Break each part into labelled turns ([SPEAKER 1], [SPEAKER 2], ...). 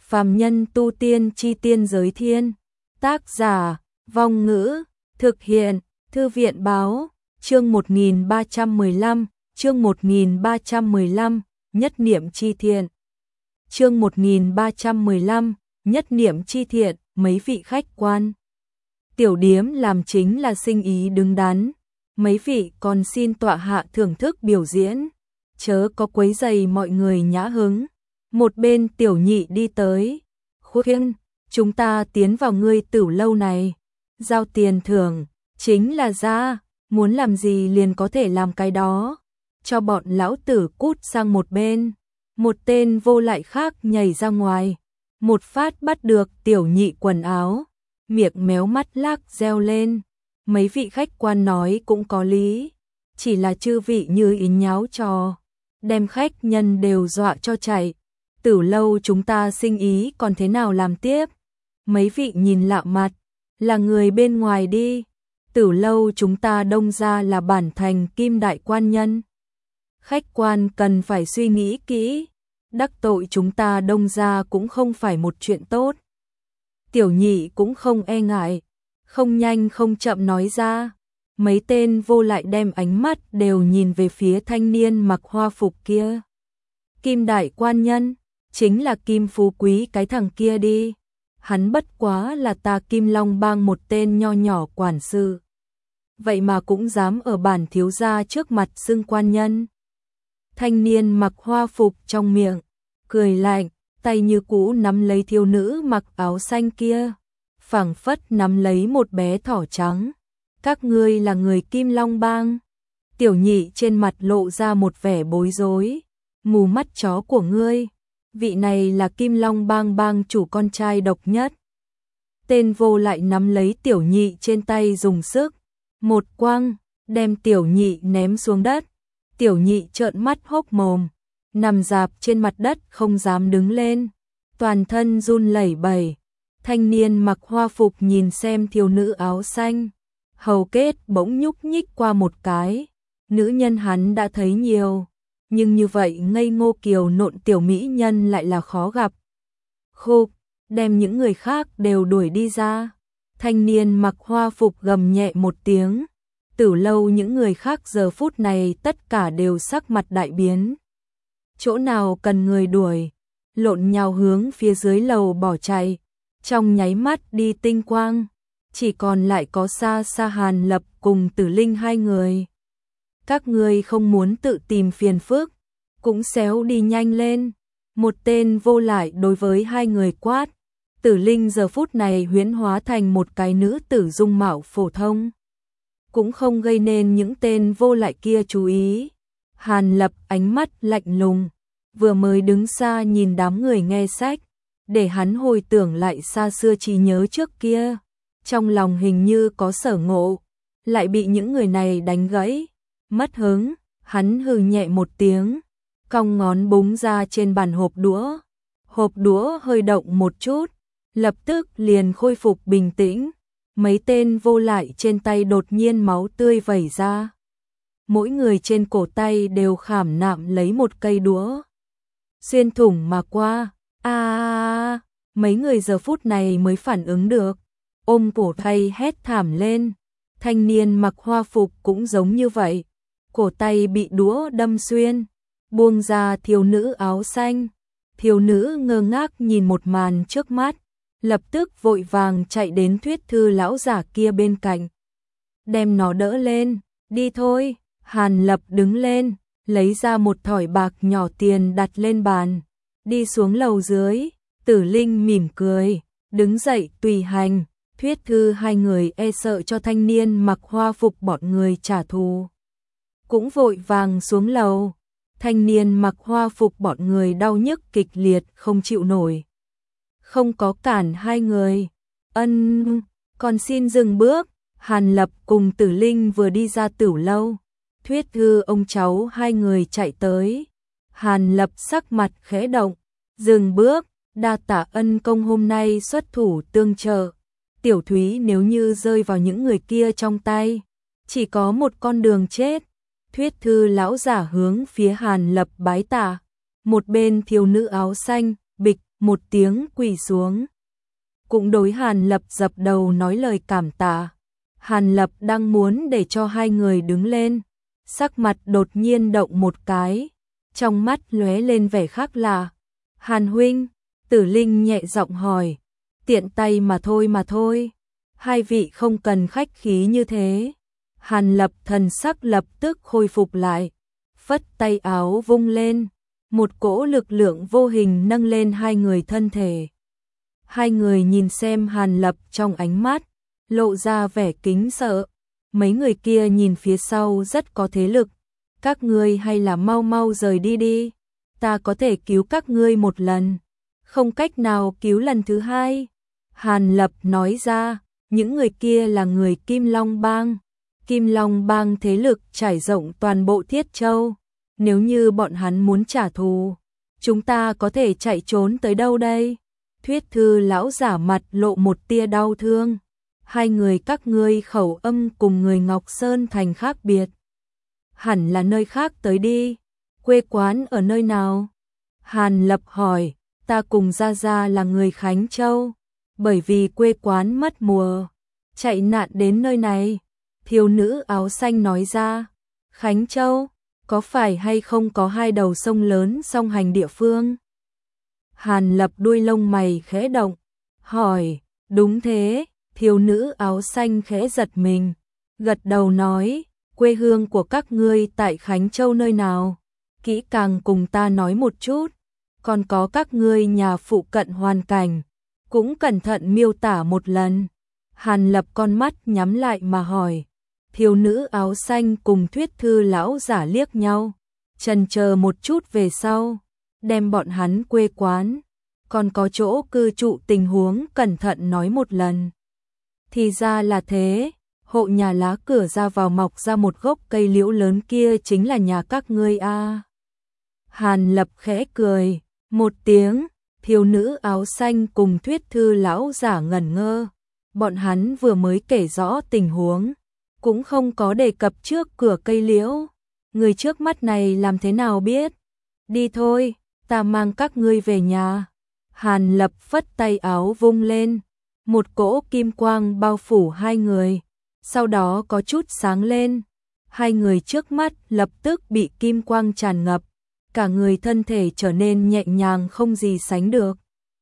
[SPEAKER 1] Phàm nhân tu tiên chi tiên giới thiên. Tác giả, Vong Ngữ, thực hiện, Thư viện báo, chương 1315, chương 1315, nhất niệm chi thiện. Chương 1315, nhất niệm chi thiện, mấy vị khách quan. Tiểu điếm làm chính là sinh ý đứng đắn, mấy vị còn xin tọa hạ thưởng thức biểu diễn, chớ có quấy rầy mọi người nhã hứng. Một bên tiểu nhị đi tới, khuyên, chúng ta tiến vào ngươi tửu lâu này, giao tiền thưởng, chính là ra, muốn làm gì liền có thể làm cái đó, cho bọn lão tử cút sang một bên. Một tên vô lại khác nhảy ra ngoài, một phát bắt được tiểu nhị quần áo, miệng méo mắt lác reo lên. Mấy vị khách quan nói cũng có lý, chỉ là chư vị như ý nháo trò, đem khách nhân đều dọa cho chạy. Tửu lâu chúng ta sinh ý còn thế nào làm tiếp? Mấy vị nhìn lạ mặt, là người bên ngoài đi. Tửu lâu chúng ta đông ra là bản thành kim đại quan nhân. Khách quan cần phải suy nghĩ kỹ, đắc tội chúng ta đông ra cũng không phải một chuyện tốt. Tiểu nhị cũng không e ngại, không nhanh không chậm nói ra. Mấy tên vô lại đem ánh mắt đều nhìn về phía thanh niên mặc hoa phục kia. Kim đại quan nhân, chính là Kim Phú Quý cái thằng kia đi. Hắn bất quá là ta Kim Long Bang một tên nho nhỏ quản sự. Vậy mà cũng dám ở bản thiếu gia trước mặt xưng quan nhân. Thanh niên mặc hoa phục trong miệng, cười lạnh, tay như cũ nắm lấy thiếu nữ mặc áo xanh kia, phảng phất nắm lấy một bé thỏ trắng. Các ngươi là người Kim Long Bang? Tiểu nhị trên mặt lộ ra một vẻ bối rối. Mù mắt chó của ngươi, vị này là Kim Long Bang bang chủ con trai độc nhất. Tên vô lại nắm lấy tiểu nhị trên tay dùng sức, một quăng, đem tiểu nhị ném xuống đất. Tiểu nhị trợn mắt hốc mồm, nằm rạp trên mặt đất không dám đứng lên, toàn thân run lẩy bẩy. Thanh niên mặc hoa phục nhìn xem thiếu nữ áo xanh, hầu kết bỗng nhúc nhích qua một cái. Nữ nhân hắn đã thấy nhiều, nhưng như vậy ngây ngô kiều nộn tiểu mỹ nhân lại là khó gặp. Khục, đem những người khác đều đuổi đi ra. Thanh niên mặc hoa phục gầm nhẹ một tiếng. Từ lâu những người khác giờ phút này tất cả đều sắc mặt đại biến. Chỗ nào cần người đuổi, lộn nhào hướng phía dưới lầu bỏ chạy. Trong nháy mắt đi tinh quang, chỉ còn lại có Sa Sa Hàn Lập cùng Tử Linh hai người. Các ngươi không muốn tự tìm phiền phức, cũng xéo đi nhanh lên. Một tên vô lại đối với hai người quát. Tử Linh giờ phút này huyễn hóa thành một cái nữ tử dung mạo phổ thông, cũng không gây nên những tên vô lại kia chú ý. Hàn Lập ánh mắt lạnh lùng, vừa mới đứng xa nhìn đám người nghe sách, để hắn hồi tưởng lại xa xưa trí nhớ trước kia. Trong lòng hình như có sở ngộ, lại bị những người này đánh gãy. Mất hứng, hắn hừ nhẹ một tiếng, cong ngón búng ra trên bàn hộp đũa. Hộp đũa hơi động một chút, lập tức liền khôi phục bình tĩnh. Mấy tên vô lại trên tay đột nhiên máu tươi vẩy ra. Mỗi người trên cổ tay đều khảm nạm lấy một cây đũa, xuyên thủng mà qua. Mấy người giờ phút này mới phản ứng được, ôm cổ tay hét thảm lên. Thanh niên mặc hoa phục cũng giống như vậy, cổ tay bị đũa đâm xuyên, buông ra thiếu nữ áo xanh. Thiếu nữ ngơ ngác nhìn một màn trước mắt, lập tức vội vàng chạy đến Thuyết Thư lão giả kia bên cạnh, đem nó đỡ lên. Đi thôi. Hàn Lập đứng lên, lấy ra một thỏi bạc nhỏ tiền đặt lên bàn, đi xuống lầu dưới. Tử Linh mỉm cười, đứng dậy tùy hành. Thuyết Thư hai người e sợ cho thanh niên mặc hoa phục bọn người trả thù, cũng vội vàng xuống lầu. Thanh niên mặc hoa phục bọn người đau nhức kịch liệt không chịu nổi, không có cản hai người. Còn xin dừng bước. Hàn Lập cùng Tử Linh vừa đi ra tửu lâu, Thuyết Thư ông cháu hai người chạy tới. Hàn Lập sắc mặt khẽ động, dừng bước, đa tạ ân công hôm nay xuất thủ tương trợ. Tiểu Thúy nếu như rơi vào những người kia trong tay, chỉ có một con đường chết. Thuyết Thư lão giả hướng phía Hàn Lập bái tạ. Một bên thiếu nữ áo xanh, bịch một tiếng quỳ xuống. Cũng đối Hàn Lập dập đầu nói lời cảm tạ. Hàn Lập đang muốn để cho hai người đứng lên, sắc mặt đột nhiên động một cái, trong mắt lóe lên vẻ khác lạ. Hàn huynh, Tử Linh nhẹ giọng hỏi, tiện tay mà thôi, hai vị không cần khách khí như thế. Hàn Lập thần sắc lập tức khôi phục lại, phất tay áo vung lên, một cỗ lực lượng vô hình nâng lên hai người thân thể. Hai người nhìn xem Hàn Lập trong ánh mắt, lộ ra vẻ kính sợ. Mấy người kia nhìn phía sau rất có thế lực, các ngươi hay là mau mau rời đi đi, ta có thể cứu các ngươi một lần, không cách nào cứu lần thứ hai. Hàn Lập nói ra, những người kia là người Kim Long Bang. Kim Long Bang thế lực trải rộng toàn bộ Thiết Châu, nếu như bọn hắn muốn trả thù, chúng ta có thể chạy trốn tới đâu đây? Thuyết Thư lão giả mặt lộ một tia đau thương. Hai người các ngươi khẩu âm cùng người Ngọc Sơn Thành khác biệt. Hẳn là nơi khác tới đi. Quê quán ở nơi nào? Hàn Lập hỏi. Ta cùng Gia Gia là người Khánh Châu, bởi vì quê quán mất mùa, chạy nạn đến nơi này. Thiếu nữ áo xanh nói ra. Khánh Châu, có phải hay không có hai đầu sông lớn song hành địa phương? Hàn Lập đuôi lông mày khẽ động, hỏi. Đúng thế. Thiếu nữ áo xanh khẽ giật mình, gật đầu nói, quê hương của các ngươi tại Khánh Châu nơi nào? Kỹ càng cùng ta nói một chút, còn có các ngươi nhà phụ cận hoàn cảnh, cũng cẩn thận miêu tả một lần. Hàn Lập con mắt nhắm lại mà hỏi. Thiếu nữ áo xanh cùng Thuyết Thư lão giả liếc nhau, chần chờ một chút về sau, đem bọn hắn quê quán, còn có chỗ cư trụ tình huống cẩn thận nói một lần. Thì ra là thế, hộ nhà lá cửa ra vào mọc ra một gốc cây liễu lớn kia chính là nhà các ngươi a. Hàn Lập khẽ cười một tiếng, thiếu nữ áo xanh cùng Thuyết Thư lão giả ngẩn ngơ. Bọn hắn vừa mới kể rõ tình huống, cũng không có đề cập trước cửa cây liễu. Người trước mắt này làm thế nào biết? Đi thôi, ta mang các ngươi về nhà. Hàn Lập phất tay áo vung lên, một cỗ kim quang bao phủ hai người, sau đó có chút sáng lên. Hai người trước mắt lập tức bị kim quang tràn ngập, cả người thân thể trở nên nhẹ nhàng không gì sánh được,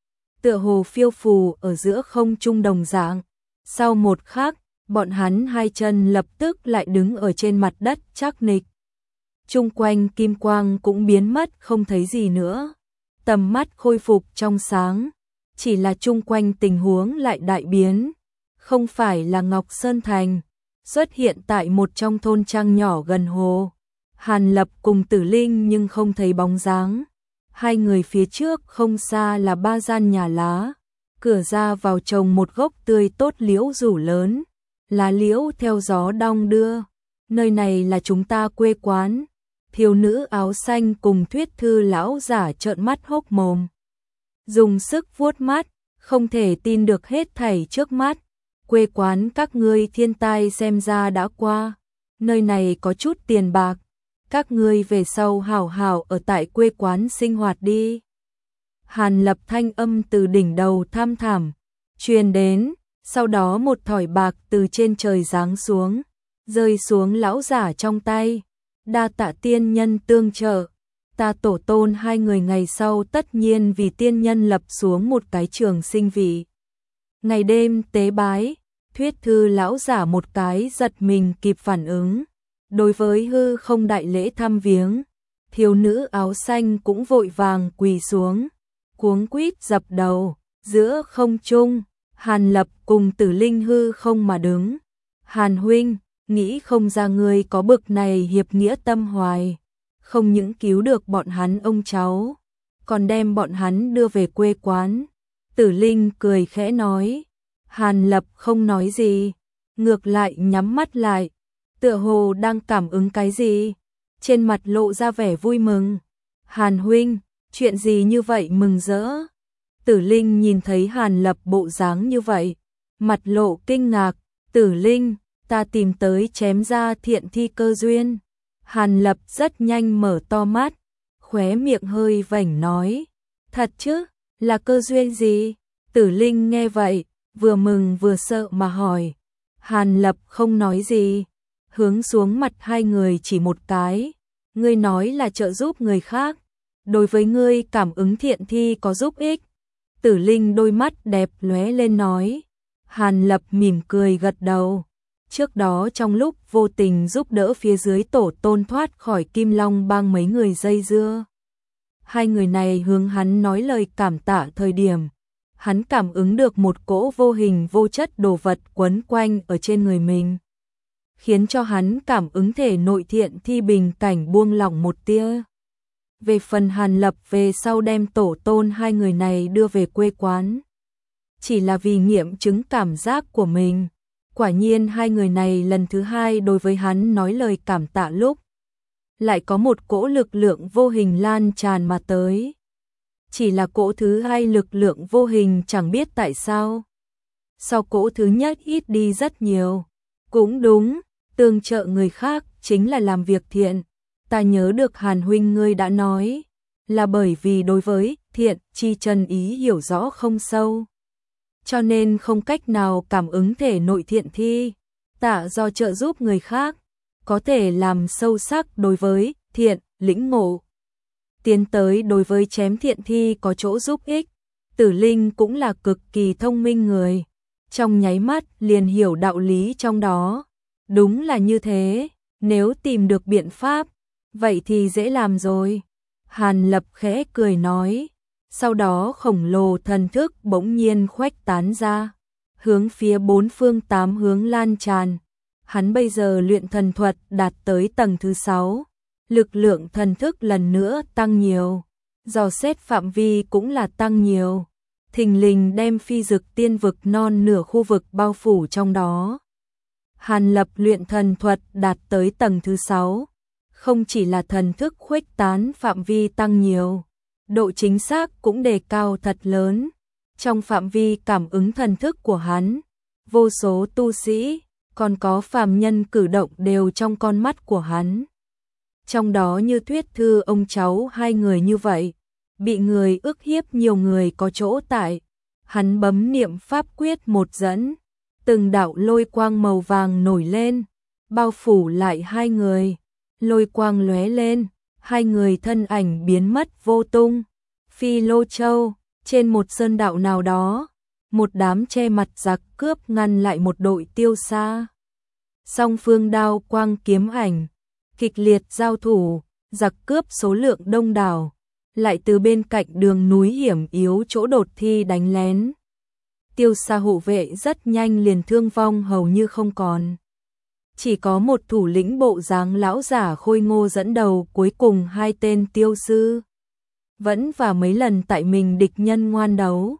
[SPEAKER 1] tựa hồ phiêu phù ở giữa không trung đồng dạng. Sau một khắc, bọn hắn hai chân lập tức lại đứng ở trên mặt đất trắc nịch. Chung quanh kim quang cũng biến mất không thấy gì nữa, tầm mắt khôi phục trong sáng, chỉ là chung quanh tình huống lại đại biến. Không phải là Ngọc Sơn Thành, xuất hiện tại một trong thôn trang nhỏ gần hồ. Hàn Lập cùng Tử Linh nhưng không thấy bóng dáng. Hai người phía trước không xa là ba gian nhà lá, cửa ra vào trồng một gốc tươi tốt liễu rủ lớn, lá liễu theo gió đong đưa. Nơi này là chúng ta quê quán. Thiếu nữ áo xanh cùng Thuyết Thư lão giả trợn mắt hốc mồm, dùng sức vuốt mắt, không thể tin được hết thảy trước mắt. Quê quán các ngươi thiên tai xem ra đã qua, nơi này có chút tiền bạc, các ngươi về sau hảo hảo ở tại quê quán sinh hoạt đi. Hàn Lập thanh âm từ đỉnh đầu tham thảm truyền đến, sau đó một thỏi bạc từ trên trời giáng xuống, rơi xuống lão giả trong tay. Đa tạ tiên nhân tương trợ, ta tổ tôn hai người ngày sau tất nhiên vì tiên nhân lập xuống một cái trường sinh vị. Ngày đêm tế bái. Thuyết Thư lão giả một cái giật mình kịp phản ứng, đối với hư không đại lễ thăm viếng. Thiếu nữ áo xanh cũng vội vàng quỳ xuống, cuống quýt dập đầu. Giữa không trung, Hàn Lập cùng Tử Linh hư không mà đứng. Hàn huynh, nghĩ không ra ngươi có bực này hiệp nghĩa tâm hoài, không những cứu được bọn hắn ông cháu, còn đem bọn hắn đưa về quê quán. Tử Linh cười khẽ nói. Hàn Lập không nói gì, ngược lại nhắm mắt lại, tựa hồ đang cảm ứng cái gì, trên mặt lộ ra vẻ vui mừng. Hàn huynh, chuyện gì như vậy mừng rỡ? Tử Linh nhìn thấy Hàn Lập bộ dáng như vậy, mặt lộ kinh ngạc. Tử Linh, ta tìm tới chém ra thiện thi cơ duyên. Hàn Lập rất nhanh mở to mắt, khóe miệng hơi vểnh nói. Thật chứ? Là cơ duyên gì? Tử Linh nghe vậy, vừa mừng vừa sợ mà hỏi. Hàn Lập không nói gì, hướng xuống mặt hai người chỉ một cái. Ngươi nói là trợ giúp người khác, đối với ngươi cảm ứng thiện thi có giúp ích. Tử Linh đôi mắt đẹp lóe lên nói. Hàn Lập mỉm cười gật đầu. Trước đó trong lúc vô tình giúp đỡ phía dưới tổ tôn thoát khỏi Kim Long bang mấy người dây dưa. Hai người này hướng hắn nói lời cảm tạ thời điểm. Hắn cảm ứng được một cỗ vô hình vô chất đồ vật quấn quanh ở trên người mình. Khiến cho hắn cảm ứng thể nội thiện thi bình cảnh buông lỏng một tia. Về phần Hàn Lập về sau đem tổ tôn hai người này đưa về quê quán. Chỉ là vì nghiệm chứng cảm giác của mình. Quả nhiên hai người này lần thứ hai đối với hắn nói lời cảm tạ lúc. Lại có một cỗ lực lượng vô hình lan tràn mà tới. Chỉ là cỗ thứ hai lực lượng vô hình chẳng biết tại sao. Sau cỗ thứ nhất ít đi rất nhiều. Cũng đúng, tương trợ người khác chính là làm việc thiện. Ta nhớ được Hàn huynh ngươi đã nói, là bởi vì đối với thiện chi chân ý hiểu rõ không sâu. Cho nên không cách nào cảm ứng thể nội thiện thi, tạ do trợ giúp người khác, có thể làm sâu sắc đối với thiện, lĩnh ngộ. Tiến tới đối với chém thiện thi có chỗ giúp ích. Tử Linh cũng là cực kỳ thông minh người, trong nháy mắt liền hiểu đạo lý trong đó. Đúng là như thế, nếu tìm được biện pháp, vậy thì dễ làm rồi. Hàn Lập khẽ cười nói, sau đó khổng lồ thần thức bỗng nhiên khuếch tán ra, hướng phía bốn phương tám hướng lan tràn. Hắn bây giờ luyện thần thuật đạt tới tầng thứ 6, lực lượng thần thức lần nữa tăng nhiều, dò xét phạm vi cũng là tăng nhiều. Thình lình đem phi dực tiên vực non nửa khu vực bao phủ trong đó. Hàn Lập luyện thần thuật đạt tới tầng thứ 6, không chỉ là thần thức khuếch tán phạm vi tăng nhiều, độ chính xác cũng đề cao thật lớn. Trong phạm vi cảm ứng thần thức của hắn, vô số tu sĩ, còn có phàm nhân cử động đều trong con mắt của hắn. Trong đó như Thuyết Thư ông cháu hai người như vậy, bị người ức hiếp nhiều người có chỗ tại. Hắn bấm niệm pháp quyết một dẫn, từng đạo lôi quang màu vàng nổi lên, bao phủ lại hai người. Lôi quang lóe lên, hai người thân ảnh biến mất vô tung. Phi Lô Châu, trên một sơn đạo nào đó, một đám che mặt giặc cướp ngăn lại một đội tiêu xa. Song phương đao quang kiếm ảnh, kịch liệt giao thủ, giặc cướp số lượng đông đảo, lại từ bên cạnh đường núi hiểm yếu chỗ đột thi đánh lén. Tiêu xa hộ vệ rất nhanh liền thương vong hầu như không còn. Chỉ có một thủ lĩnh bộ dáng lão giả khôi ngô dẫn đầu, cuối cùng hai tên tiêu sư. Vẫn và mấy lần tại mình địch nhân ngoan đấu.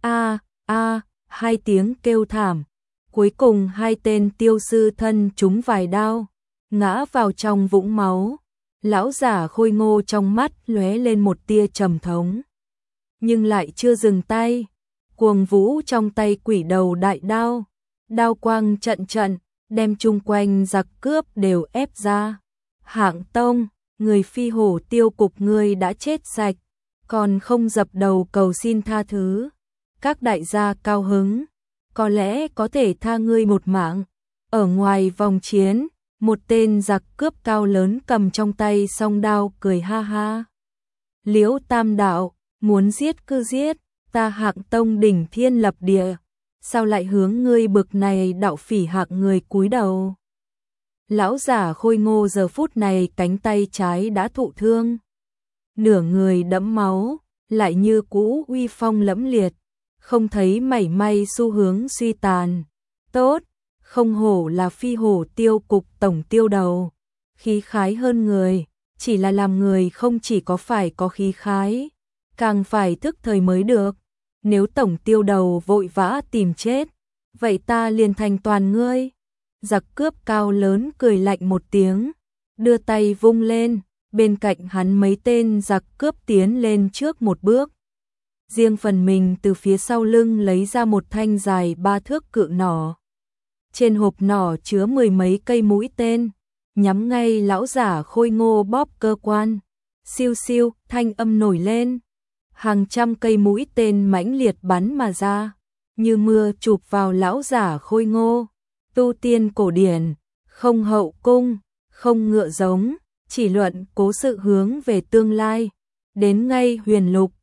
[SPEAKER 1] Hai tiếng kêu thảm. Cuối cùng hai tên tiêu sư thân trúng vài đao, ngã vào trong vũng máu. Lão giả khôi ngô trong mắt lóe lên một tia trầm thống. Nhưng lại chưa dừng tay. Cuồng vũ trong tay quỷ đầu đại đao. Đao quang trận trận, đem chung quanh giặc cướp đều ép ra. Hạng Tông, người phi hổ tiêu cục ngươi đã chết sạch, còn không dập đầu cầu xin tha thứ. Các đại gia cao hứng, có lẽ có thể tha ngươi một mạng. Ở ngoài vòng chiến, một tên giặc cướp cao lớn cầm trong tay song đao cười ha ha. Liễu Tam đạo, muốn giết cứ giết, ta Hạng Tông đỉnh thiên lập địa, sao lại hướng ngươi bực này đạo phỉ hạng người cúi đầu. Lão giả khôi ngô giờ phút này cánh tay trái đã thụ thương, nửa người đẫm máu, lại như cũ uy phong lẫm liệt, không thấy mảy may xu hướng suy tàn. Tốt, không hổ là phi hổ tiêu cục tổng tiêu đầu, khí khái hơn người, chỉ là làm người không chỉ có phải có khí khái, càng phải thức thời mới được. Nếu tổng tiêu đầu vội vã tìm chết, vậy ta liền thành toàn ngươi. Giặc cướp cao lớn cười lạnh một tiếng, đưa tay vung lên, bên cạnh hắn mấy tên giặc cướp tiến lên trước một bước. Riêng phần mình từ phía sau lưng lấy ra một thanh dài 3 thước cự nỏ. Trên hộp nỏ chứa 10 mấy cây mũi tên, nhắm ngay lão giả khôi ngô bóp cơ quan. Siêu siêu, thanh âm nổi lên. hàng trăm cây mũi tên mãnh liệt bắn mà ra, như mưa chụp vào lão giả khôi ngô. Tu tiên cổ điển, không hậu cung, không ngựa giống, chỉ luận cố sự hướng về tương lai. Đến ngay huyền lục,